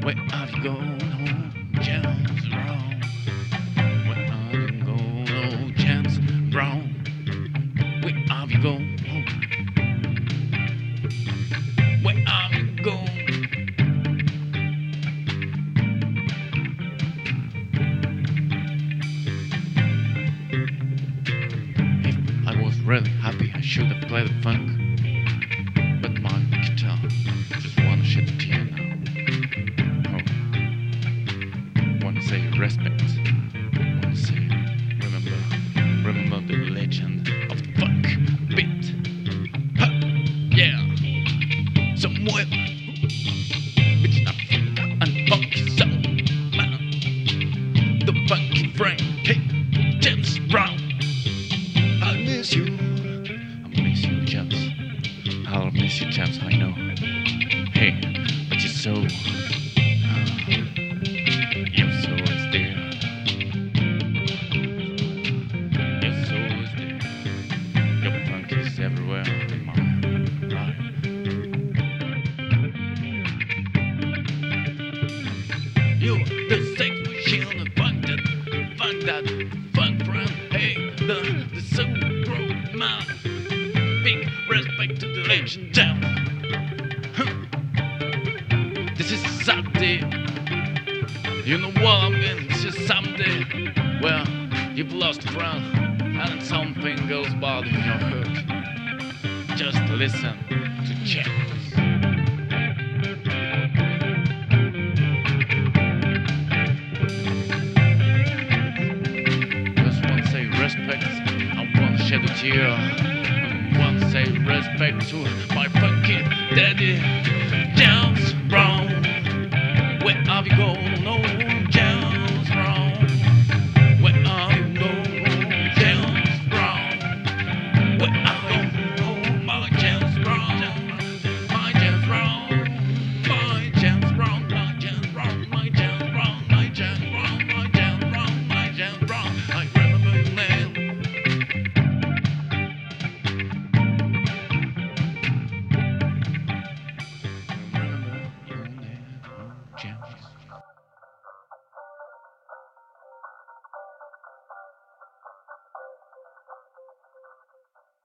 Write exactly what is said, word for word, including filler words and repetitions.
Where have you gone? Oh, James Brown. Where have you gone? Oh, James Brown. Where have you gone? Where have you gone? If I was really happy, I should have played the funk. But my guitar just wanna shed a tear now. Oh, wanna say respect. Wanna say remember, remember the legend of the funk beat. Ha! Yeah, somewhere between Africa and funky soul, man. The funky friend, hey, James Brown. I miss you. I miss you, James. I'll miss you, James, I know. Hey, but your soul, uh, your soul is there. Your soul is there. Your funk is everywhere in my life. You're the sex machine, the funk that, funk that, funk friend. Hey, the, the soul grown man. Big respect to the legend down. Huh. This is Saturday. You know what I mean? This is someday where you've lost a friend and something goes bad in your heart. Just listen to James. Just want to say respect. I want to shed a tear. Say respect to my funky daddy.